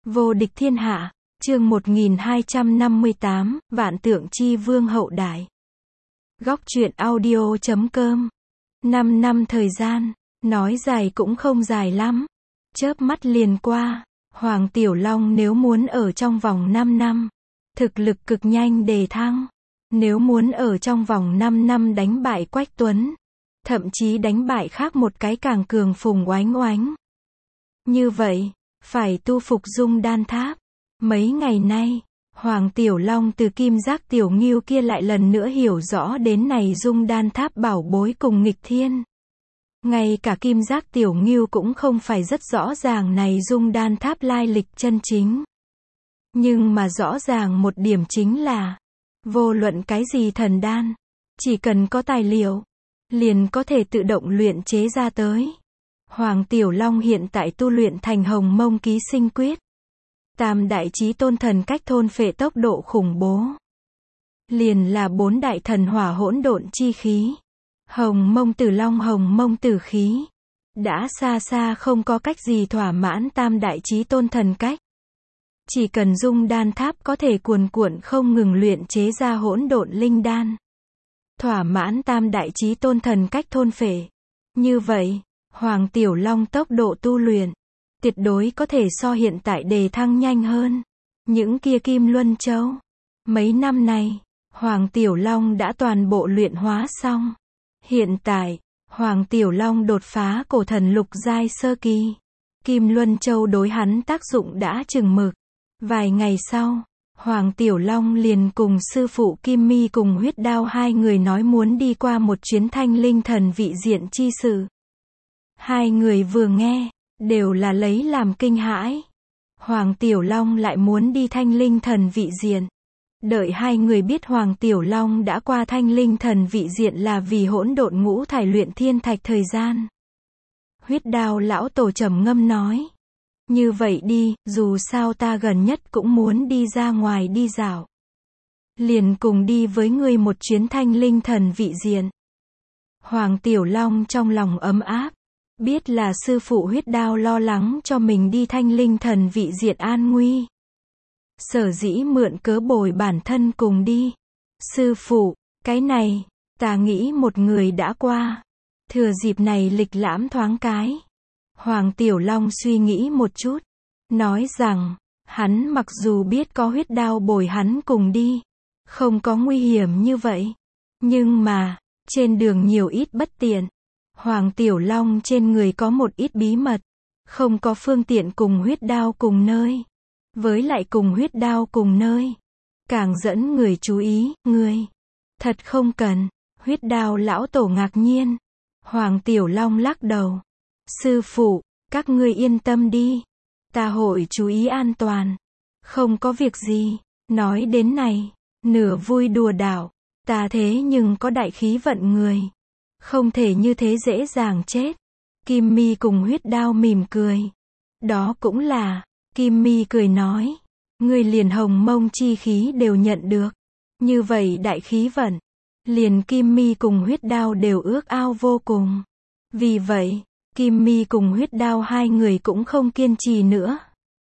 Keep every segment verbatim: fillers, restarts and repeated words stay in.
Vô địch thiên hạ, chương một nghìn hai trăm năm mươi tám, Vạn Tượng Chi Vương hậu đại. Góc truyện audio chấm com. năm năm thời gian, nói dài cũng không dài lắm. Chớp mắt liền qua, Hoàng Tiểu Long nếu muốn ở trong vòng năm năm, thực lực cực nhanh đề thăng. Nếu muốn ở trong vòng năm năm đánh bại Quách Tuấn, thậm chí đánh bại khác một cái càng cường Phùng Oánh Oánh. Như vậy, phải tu phục Dung Đan Tháp. Mấy ngày nay, Hoàng Tiểu Long từ Kim Giác Tiểu Ngưu kia lại lần nữa hiểu rõ đến này Dung Đan Tháp bảo bối cùng nghịch thiên. Ngay cả Kim Giác Tiểu Ngưu cũng không phải rất rõ ràng này Dung Đan Tháp lai lịch chân chính. Nhưng mà rõ ràng một điểm chính là, vô luận cái gì thần đan, chỉ cần có tài liệu, liền có thể tự động luyện chế ra tới. Hoàng Tiểu Long hiện tại tu luyện thành Hồng Mông Ký Sinh Quyết. Tam đại chí tôn thần cách thôn phệ tốc độ khủng bố. Liền là bốn đại thần hỏa hỗn độn chi khí. Hồng Mông Tử Long Hồng Mông Tử Khí. Đã xa xa không có cách gì thỏa mãn tam đại chí tôn thần cách. Chỉ cần Dung Đan Tháp có thể cuồn cuộn không ngừng luyện chế ra hỗn độn linh đan. Thỏa mãn tam đại chí tôn thần cách thôn phệ. Như vậy, Hoàng Tiểu Long tốc độ tu luyện, tuyệt đối có thể so hiện tại đề thăng nhanh hơn. Những kia Kim Luân Châu. Mấy năm này, Hoàng Tiểu Long đã toàn bộ luyện hóa xong. Hiện tại, Hoàng Tiểu Long đột phá cổ thần lục giai sơ kỳ. Kim Luân Châu đối hắn tác dụng đã chừng mực. Vài ngày sau, Hoàng Tiểu Long liền cùng sư phụ Kim Mi cùng Huyết Đao hai người nói muốn đi qua một chuyến thanh linh thần vị diện chi sự. Hai người vừa nghe, đều là lấy làm kinh hãi. Hoàng Tiểu Long lại muốn đi thanh linh thần vị diện. Đợi hai người biết Hoàng Tiểu Long đã qua thanh linh thần vị diện là vì hỗn độn ngũ thải luyện thiên thạch thời gian. Huyết Đao lão tổ trầm ngâm nói. Như vậy đi, dù sao ta gần nhất cũng muốn đi ra ngoài đi dạo. Liền cùng đi với ngươi một chuyến thanh linh thần vị diện. Hoàng Tiểu Long trong lòng ấm áp. Biết là sư phụ Huyết Đao lo lắng cho mình đi thanh linh thần vị diện an nguy. Sở dĩ mượn cớ bồi bản thân cùng đi. Sư phụ, cái này, ta nghĩ một người đã qua. Thừa dịp này lịch lãm thoáng cái. Hoàng Tiểu Long suy nghĩ một chút. Nói rằng, hắn mặc dù biết có Huyết Đao bồi hắn cùng đi. Không có nguy hiểm như vậy. Nhưng mà, trên đường nhiều ít bất tiện. Hoàng Tiểu Long trên người có một ít bí mật. Không có phương tiện cùng Huyết Đao cùng nơi. Với lại cùng Huyết Đao cùng nơi. Càng dẫn người chú ý, người. Thật không cần. Huyết Đao lão tổ ngạc nhiên. Hoàng Tiểu Long lắc đầu. Sư phụ, các ngươi yên tâm đi. Ta hội chú ý an toàn. Không có việc gì. Nói đến này, nửa vui đùa đảo. Ta thế nhưng có đại khí vận người. Không thể như thế dễ dàng chết. Kim Mi cùng Huyết Đao mỉm cười. Đó cũng là, Kim Mi cười nói. Ngươi liền Hồng Mông chi khí đều nhận được. Như vậy đại khí vận. Liền Kim Mi cùng Huyết Đao đều ước ao vô cùng. Vì vậy, Kim Mi cùng Huyết Đao hai người cũng không kiên trì nữa.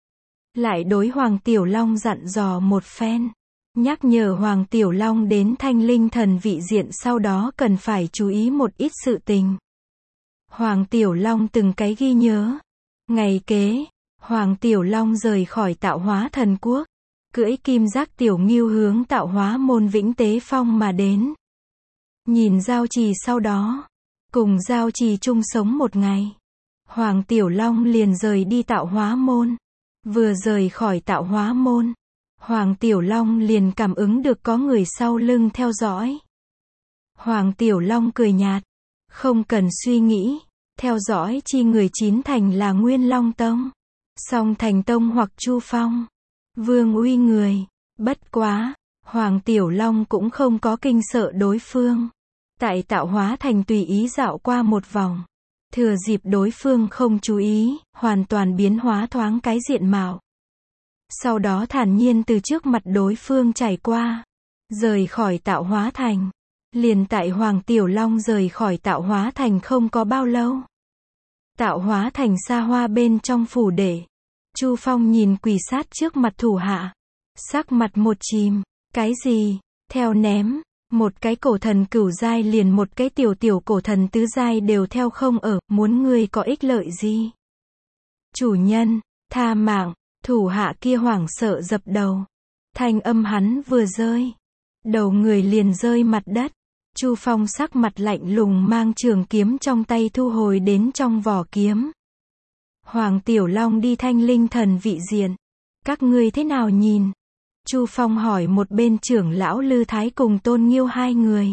Lại đối Hoàng Tiểu Long dặn dò một phen. Nhắc nhở Hoàng Tiểu Long đến thanh linh thần vị diện sau đó cần phải chú ý một ít sự tình. Hoàng Tiểu Long từng cái ghi nhớ. Ngày kế, Hoàng Tiểu Long rời khỏi Tạo Hóa Thần Quốc. Cưỡi Kim Giác Tiểu Ngưu hướng Tạo Hóa Môn Vĩnh Tế Phong mà đến. Nhìn Giao Trì sau đó. Cùng Giao Trì chung sống một ngày. Hoàng Tiểu Long liền rời đi Tạo Hóa Môn. Vừa rời khỏi Tạo Hóa Môn. Hoàng Tiểu Long liền cảm ứng được có người sau lưng theo dõi. Hoàng Tiểu Long cười nhạt. Không cần suy nghĩ. Theo dõi chi người chín thành là Nguyên Long Tông. Song Thành Tông hoặc Chu Phong. Vương Uy người. Bất quá, Hoàng Tiểu Long cũng không có kinh sợ đối phương. Tại Tạo Hóa Thành tùy ý dạo qua một vòng. Thừa dịp đối phương không chú ý, hoàn toàn biến hóa thoáng cái diện mạo. Sau đó thản nhiên từ trước mặt đối phương trải qua. Rời khỏi Tạo Hóa Thành. Liền tại Hoàng Tiểu Long rời khỏi Tạo Hóa Thành không có bao lâu. Tạo Hóa Thành xa hoa bên trong phủ đệ. Chu Phong nhìn quỳ sát trước mặt thủ hạ. Sắc mặt một chìm. Cái gì? Theo ném. Một cái cổ thần cửu giai liền một cái tiểu tiểu cổ thần tứ giai đều theo không ở, muốn ngươi có ích lợi gì? Chủ nhân, tha mạng, thủ hạ kia hoảng sợ dập đầu. Thanh âm hắn vừa rơi. Đầu người liền rơi mặt đất. Chu Phong sắc mặt lạnh lùng mang trường kiếm trong tay thu hồi đến trong vỏ kiếm. Hoàng Tiểu Long đi Thanh Linh Thần vị diện. Các ngươi thế nào nhìn? Chu Phong hỏi một bên trưởng lão Lư Thái cùng Tôn Nghiêu hai người.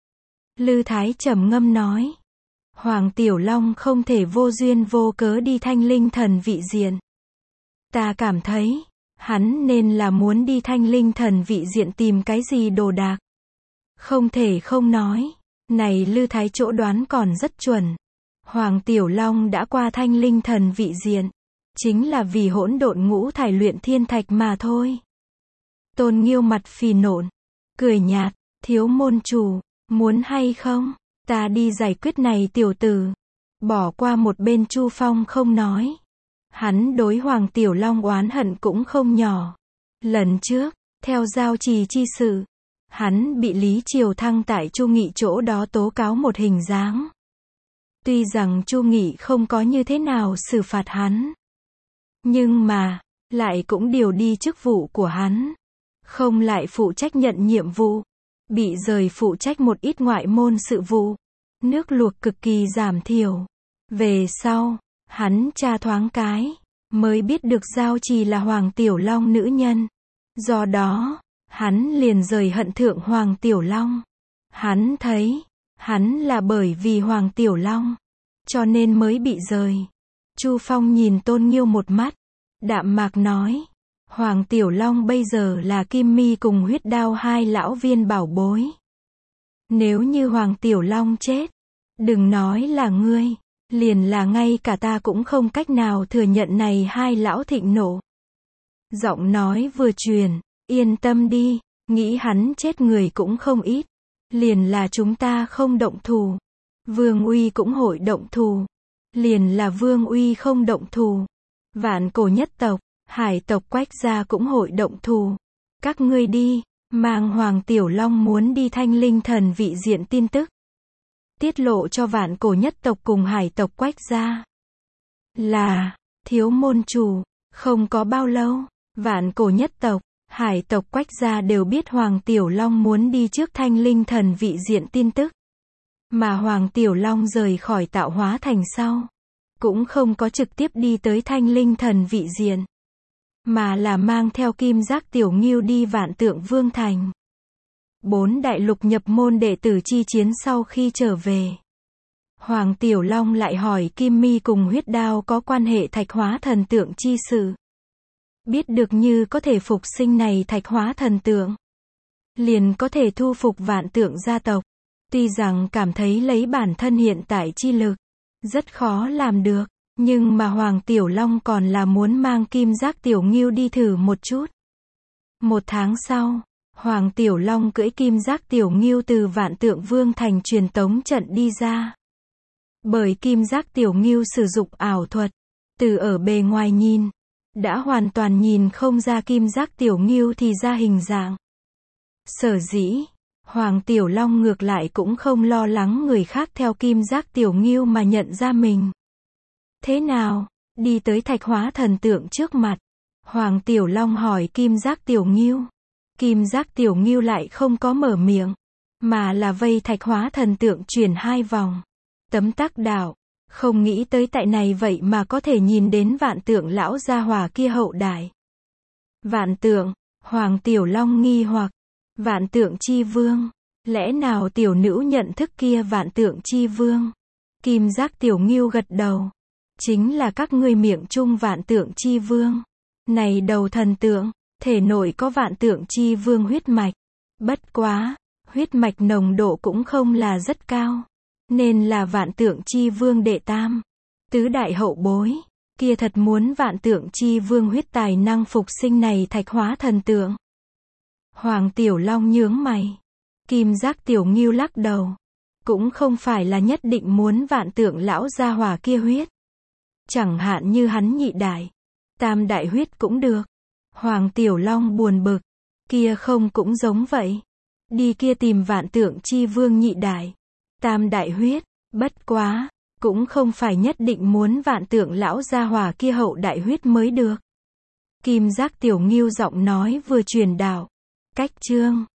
Lư Thái trầm ngâm nói. Hoàng Tiểu Long không thể vô duyên vô cớ đi Thanh Linh Thần vị diện. Ta cảm thấy, hắn nên là muốn đi Thanh Linh Thần vị diện tìm cái gì đồ đạc. Không thể không nói, này Lư Thái chỗ đoán còn rất chuẩn. Hoàng Tiểu Long đã qua Thanh Linh Thần vị diện, chính là vì hỗn độn ngũ thải luyện thiên thạch mà thôi. Tôn Nghiêu mặt phì nộn, cười nhạt, thiếu môn chủ, muốn hay không, ta đi giải quyết này tiểu tử. Bỏ qua một bên Chu Phong không nói. Hắn đối Hoàng Tiểu Long oán hận cũng không nhỏ. Lần trước, theo giao trì chi sự, hắn bị Lý Triều Thăng tại Chu Nghị chỗ đó tố cáo một hình dáng. Tuy rằng Chu Nghị không có như thế nào xử phạt hắn, nhưng mà, lại cũng điều đi chức vụ của hắn. Không lại phụ trách nhận nhiệm vụ, bị rời phụ trách một ít ngoại môn sự vụ. Nước luộc cực kỳ giảm thiểu. Về sau, hắn tra thoáng cái, mới biết được giao trì là Hoàng Tiểu Long nữ nhân. Do đó, hắn liền rời hận thượng Hoàng Tiểu Long. Hắn thấy, hắn là bởi vì Hoàng Tiểu Long, cho nên mới bị rời. Chu Phong nhìn Tôn Nghiêu một mắt, đạm mạc nói. Hoàng Tiểu Long bây giờ là Kim Mi cùng Huyết Đao hai lão viên bảo bối. Nếu như Hoàng Tiểu Long chết, đừng nói là ngươi, liền là ngay cả ta cũng không cách nào thừa nhận này hai lão thịnh nộ. Giọng nói vừa truyền, yên tâm đi, nghĩ hắn chết người cũng không ít. Liền là chúng ta không động thủ, Vương Uy cũng hội động thủ. Liền là Vương Uy không động thủ, Vạn Cổ nhất tộc, Hải tộc Quách gia cũng hội động thủ. Các ngươi đi, mang Hoàng Tiểu Long muốn đi Thanh Linh Thần vị diện tin tức, tiết lộ cho Vạn Cổ nhất tộc cùng Hải tộc Quách gia. Là, thiếu môn chủ, không có bao lâu, Vạn Cổ nhất tộc, Hải tộc Quách gia đều biết Hoàng Tiểu Long muốn đi trước Thanh Linh Thần vị diện tin tức. Mà Hoàng Tiểu Long rời khỏi Tạo Hóa Thành sau, cũng không có trực tiếp đi tới Thanh Linh Thần vị diện, mà là mang theo Kim Giác Tiểu Ngưu đi Vạn Tượng Vương Thành. Bốn đại lục nhập môn đệ tử chi chiến sau khi trở về, Hoàng Tiểu Long lại hỏi Kim Mi cùng Huyết Đao có quan hệ Thạch Hóa Thần Tượng chi sự. Biết được như có thể phục sinh này Thạch Hóa Thần Tượng, liền có thể thu phục Vạn Tượng gia tộc. Tuy rằng cảm thấy lấy bản thân hiện tại chi lực, rất khó làm được, nhưng mà Hoàng Tiểu Long còn là muốn mang Kim Giác Tiểu Ngưu đi thử một chút. Một tháng sau, Hoàng Tiểu Long cưỡi Kim Giác Tiểu Ngưu từ Vạn Tượng Vương Thành truyền tống trận đi ra. Bởi Kim Giác Tiểu Ngưu sử dụng ảo thuật, từ ở bề ngoài nhìn, đã hoàn toàn nhìn không ra Kim Giác Tiểu Ngưu thì ra hình dạng. Sở dĩ, Hoàng Tiểu Long ngược lại cũng không lo lắng người khác theo Kim Giác Tiểu Ngưu mà nhận ra mình. Thế nào? Đi tới Thạch Hóa Thần Tượng trước mặt, Hoàng Tiểu Long hỏi Kim Giác Tiểu Ngưu. Kim Giác Tiểu Ngưu lại không có mở miệng, mà là vây Thạch Hóa Thần Tượng chuyển hai vòng. Tấm tắc đạo, không nghĩ tới tại này vậy mà có thể nhìn đến Vạn Tượng lão gia hỏa kia hậu đại. Vạn Tượng, Hoàng Tiểu Long nghi hoặc, Vạn Tượng chi vương, lẽ nào tiểu nữ nhận thức kia Vạn Tượng chi vương? Kim Giác Tiểu Ngưu gật đầu, chính là các ngươi miệng chung Vạn Tượng chi vương. Này đầu thần tượng, thể nội có Vạn Tượng chi vương huyết mạch, bất quá, huyết mạch nồng độ cũng không là rất cao, nên là Vạn Tượng chi vương đệ tam, tứ đại hậu bối, kia thật muốn Vạn Tượng chi vương huyết tài năng phục sinh này Thạch Hóa Thần Tượng. Hoàng Tiểu Long nhướng mày, Kim Giác Tiểu Ngưu lắc đầu, cũng không phải là nhất định muốn Vạn Tượng lão gia hỏa kia huyết. Chẳng hạn như hắn nhị đại, Tam đại huyết cũng được. Hoàng Tiểu Long buồn bực. Kia không cũng giống vậy. Đi kia tìm vạn tượng chi vương nhị đại. Tam đại huyết, bất quá, cũng không phải nhất định muốn vạn tượng lão gia hỏa kia hậu đại huyết mới được. Kim Giác Tiểu Ngưu giọng nói vừa truyền đạo. Cách chương